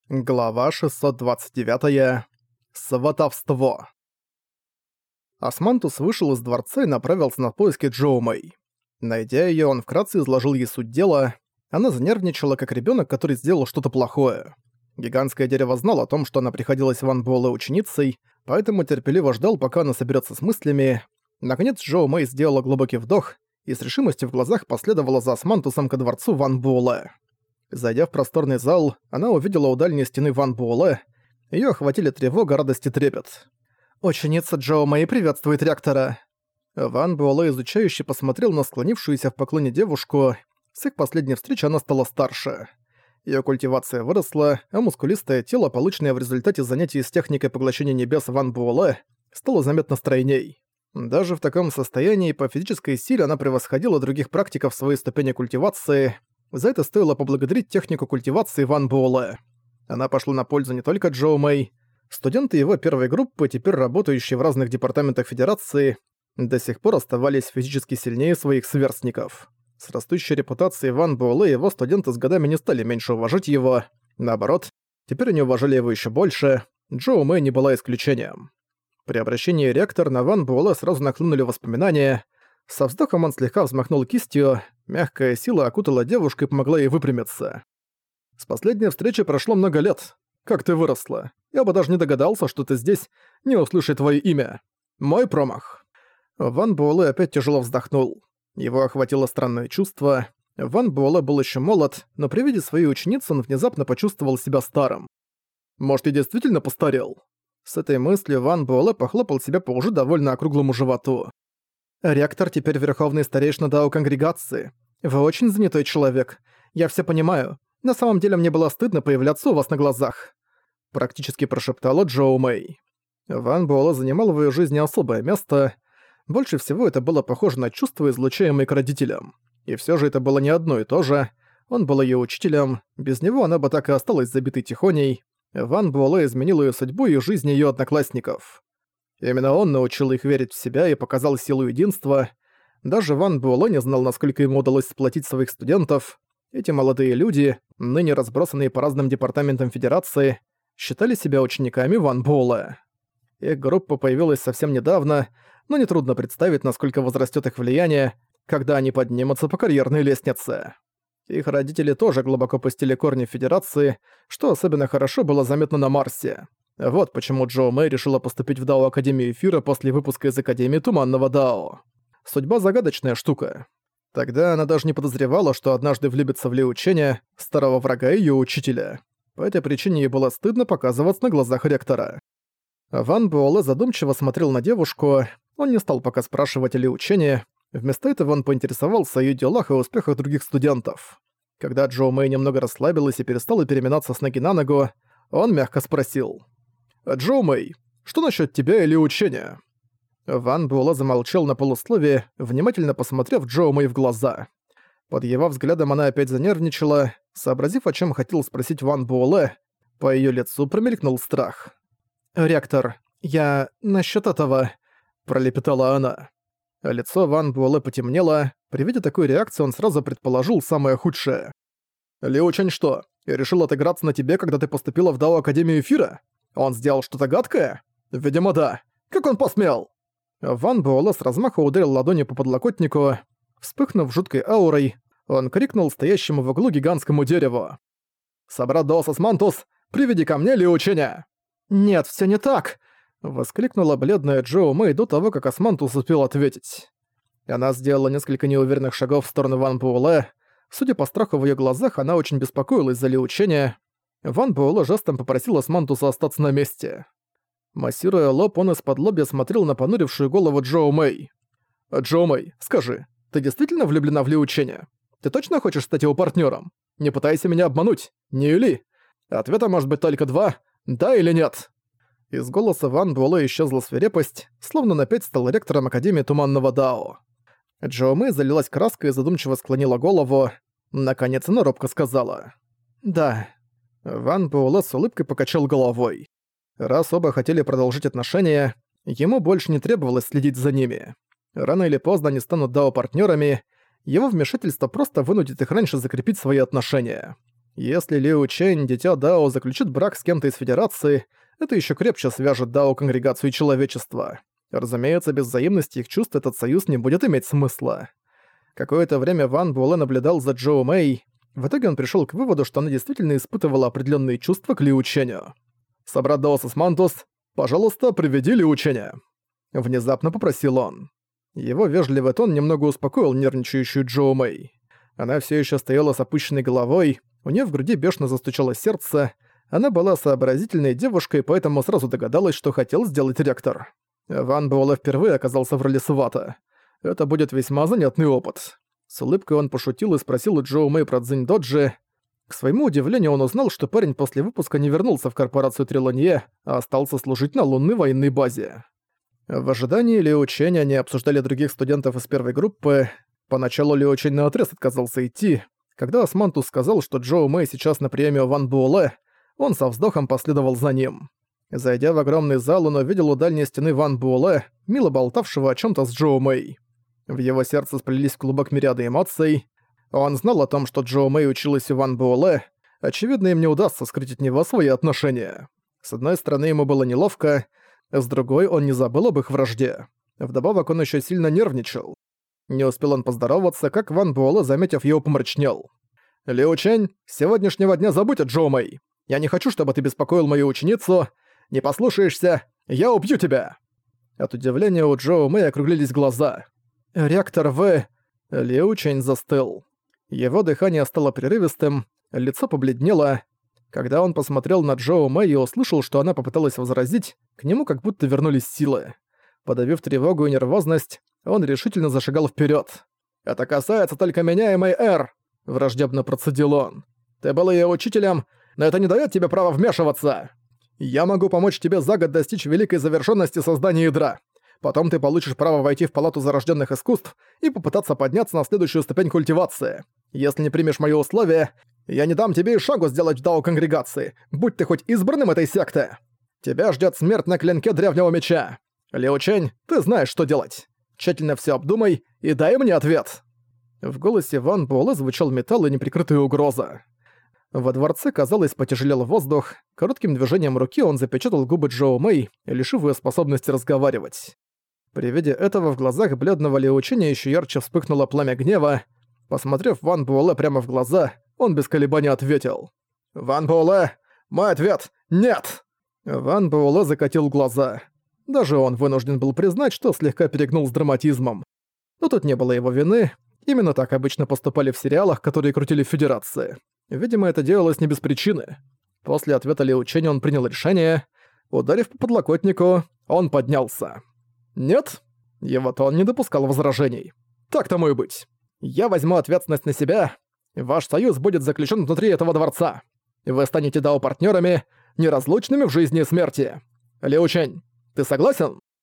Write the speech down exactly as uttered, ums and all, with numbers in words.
Глава шестьсот двадцать девять. Сватовство. Османтус вышел из дворца и направился на поиски Джоу Мэй. Найдя её, он вкратце изложил ей суть дела. Она занервничала, как ребёнок, который сделал что-то плохое. Гигантское дерево знало о том, что она приходилась Ван Буэлэ ученицей, поэтому терпеливо ждал, пока она соберётся с мыслями. Наконец Джоу Мэй сделала глубокий вдох и с решимостью в глазах последовала за Османтусом ко дворцу Ван Буэлэ. Зайдя в просторный зал, она увидела у дальней стены Ван Буэлэ. Её охватили тревога, радость и трепет. «Ученица Джоу Мэй приветствует ректора!» Ван Буэлэ изучающе посмотрел на склонившуюся в поклоне девушку. С их последней встречи она стала старше. Её культивация выросла, а мускулистое тело, полученное в результате занятий с техникой поглощения небес Ван Буэлэ, стало заметно стройней. Даже в таком состоянии по физической силе она превосходила других практиков в своей ступени культивации. За это стоило поблагодарить технику культивации Ван Буэлэ. Она пошла на пользу не только Джоу Мэй. Студенты его первой группы, теперь работающие в разных департаментах Федерации, до сих пор оставались физически сильнее своих сверстников. С растущей репутацией Ван Буэлэ его студенты с годами не стали меньше уважать его. Наоборот, теперь они уважали его еще больше. Джоу Мэй не была исключением. При обращении ректор на Ван Буэлэ сразу нахлынули воспоминания. Со вздохом он слегка взмахнул кистью, мягкая сила окутала девушку и помогла ей выпрямиться. «С последней встречи прошло много лет. Как ты выросла. Я бы даже не догадался, что ты здесь, не услышать твое имя. Мой промах». Ван Буэлэ опять тяжело вздохнул. Его охватило странное чувство. Ван Буэлэ был еще молод, но при виде своей ученицы он внезапно почувствовал себя старым. «Может, я действительно постарел?» С этой мыслью Ван Буэлэ похлопал себя по уже довольно округлому животу. «Ректор теперь верховный старейшина Дао Конгрегации. Вы очень занятой человек. Я все понимаю. На самом деле мне было стыдно появляться у вас на глазах», — практически прошептала Джоу Мэй. Ван Буэлэ занимал в её жизни особое место. Больше всего это было похоже на чувства, излучаемые к родителям. И всё же это было не одно и то же. Он был её учителем. Без него она бы так и осталась забитой тихоней. Ван Буэлэ изменил её судьбу и жизнь её одноклассников. Именно он научил их верить в себя и показал силу единства. Даже Ван Буэлэ не знал, насколько ему удалось сплотить своих студентов. Эти молодые люди, ныне разбросанные по разным департаментам Федерации, считали себя учениками Ван Буэлэ. Их группа появилась совсем недавно, но нетрудно представить, насколько возрастет их влияние, когда они поднимутся по карьерной лестнице. Их родители тоже глубоко пустили корни в Федерации, что особенно хорошо было заметно на Марсе. Вот почему Джоу Мэй решила поступить в Дао Академию Эфира после выпуска из Академии Туманного Дао. Судьба загадочная штука. Тогда она даже не подозревала, что однажды влюбится в Ли Ученя, старого врага её учителя. По этой причине ей было стыдно показываться на глазах ректора. Ван Буэлэ задумчиво смотрел на девушку, он не стал пока спрашивать о Ли Учене, вместо этого он поинтересовался о её делах и успехах других студентов. Когда Джоу Мэй немного расслабилась и перестала переминаться с ноги на ногу, он мягко спросил: «Джоу Мэй, что насчет тебя и Ли Ученя?» Ван Буэлэ замолчал на полусловие, внимательно посмотрев Джоу Мэй в глаза. Под его взглядом она опять занервничала. Сообразив, о чем хотел спросить Ван Буэлэ, по её лицу промелькнул страх. «Ректор, я насчёт этого...» – пролепетала она. Лицо Ван Буэлэ потемнело. При виде такой реакции он сразу предположил самое худшее. «Ли Учень что, я решил отыграться на тебе, когда ты поступила в Дао Академию Эфира? Он сделал что-то гадкое? Видимо, да. Как он посмел?» Ван Буэлэ с размаха ударил ладонью по подлокотнику. Вспыхнув жуткой аурой, он крикнул стоящему в углу гигантскому дереву: «Собрат Даос Османтус, приведи ко мне Ли Ученя!» «Нет, всё не так!» — воскликнула бледная Джоу Мэй до того, как Османтус успел ответить. Она сделала несколько неуверенных шагов в сторону Ван Буэлэ. Судя по страху в её глазах, она очень беспокоилась за Ли Ученя. Ван Буэлэ жестом попросил Османтуса остаться на месте. Массируя лоб, он из-под лобья смотрел на понурившую голову Джоу Мэй. «Джоу Мэй, скажи, ты действительно влюблена в Ли Ученя? Ты точно хочешь стать его партнёром? Не пытайся меня обмануть, не юли. Ответа может быть только два — да или нет». Из голоса Ван Буэлэ исчезла свирепость, словно он опять стал ректором Академии Туманного Дао. Джоу Мэй залилась краской и задумчиво склонила голову. Наконец она робко сказала: «Да». Ван Буэлэ с улыбкой покачал головой. Раз оба хотели продолжить отношения, ему больше не требовалось следить за ними. Рано или поздно они станут дао-партнёрами, его вмешательство просто вынудит их раньше закрепить свои отношения. Если Лиу Чэнь, дитя Дао, заключит брак с кем-то из Федерации, это еще крепче свяжет Дао конгрегацию и человечества. Разумеется, без взаимности их чувств этот союз не будет иметь смысла. Какое-то время Ван Буэлэ наблюдал за Джоу Мэй. В итоге он пришел к выводу, что она действительно испытывала определенные чувства к Лиу Чэню. «Собрат Даосос Мантус, пожалуйста, приведи Лиу Чэня», — внезапно попросил он. Его вежливый тон немного успокоил нервничающую Джоу Мэй. Она все еще стояла с опущенной головой, у нее в груди бешено застучало сердце. Она была сообразительной девушкой, поэтому сразу догадалась, что хотел сделать ректор. Ван Буэлэ впервые оказался в роли свата. Это будет весьма занятный опыт. С улыбкой он пошутил и спросил у Джоу Мэй про Цзинь-Доджи. К своему удивлению, он узнал, что парень после выпуска не вернулся в корпорацию Трилонье, а остался служить на лунной военной базе. В ожидании Лиу Чэня они обсуждали других студентов из первой группы. Поначалу Лиу Чэнь наотрез отказался идти. Когда Османтус сказал, что Джоу Мэй сейчас на приеме у Ван Буэлэ, он со вздохом последовал за ним. Зайдя в огромный зал, он увидел у дальней стены Ван Буэлэ, мило болтавшего о чём-то с Джоу Мэй. В его сердце сплелись в клубок мириады эмоций. Он знал о том, что Джоу Мэй училась у Ван Буэлэ. Очевидно, им не удастся скрыть от него свои отношения. С одной стороны, ему было неловко, с другой, он не забыл об их вражде. Вдобавок, он ещё сильно нервничал. Не успел он поздороваться, как Ван Буэлэ, заметив его, помрачнел. «Лиу Чэнь, с сегодняшнего дня забудь о Джоу Мэй. Я не хочу, чтобы ты беспокоил мою ученицу. Не послушаешься, я убью тебя!» От удивления у Джоу Мэй округлились глаза. «Ректор, вы...» Лиу Чэнь застыл. Его дыхание стало прерывистым, лицо побледнело. Когда он посмотрел на Джоу Мэй и услышал, что она попыталась возразить, к нему как будто вернулись силы. Подавив тревогу и нервозность, он решительно зашагал вперед. «Это касается только меня и Мэй Эр», — враждебно процедил он. «Ты был её учителем, но это не даёт тебе права вмешиваться. Я могу помочь тебе за год достичь великой завершенности создания ядра. Потом ты получишь право войти в палату зарожденных искусств и попытаться подняться на следующую ступень культивации. Если не примешь мои условия, я не дам тебе и шагу сделать в Дао-конгрегации, будь ты хоть избранным этой секты. Тебя ждет смерть на клинке древнего меча. Лиу Чэнь, ты знаешь, что делать. Тщательно все обдумай и дай мне ответ». В голосе Ван Буэлэ звучал металл и неприкрытая угроза. Во дворце, казалось, потяжелел воздух. Коротким движением руки он запечатал губы Джоу Мэй, лишив её способности разговаривать. При виде этого в глазах бледного Лиу Чэня ещё ярче вспыхнуло пламя гнева. Посмотрев Ван Буэлэ прямо в глаза, он без колебаний ответил. «Ван Буэлэ, мой ответ — нет!» Ван Буэлэ закатил глаза. Даже он вынужден был признать, что слегка перегнул с драматизмом. Но тут не было его вины. Именно так обычно поступали в сериалах, которые крутили в Федерации. Видимо, это делалось не без причины. После ответа Лиу Чэня он принял решение. Ударив по подлокотнику, он поднялся. «Нет?» Его тон не допускал возражений. «Так тому и быть. Я возьму ответственность на себя. Ваш союз будет заключен внутри этого дворца. Вы станете дао-партнёрами, неразлучными в жизни и смерти. Лиу Чэнь, ты согласен?»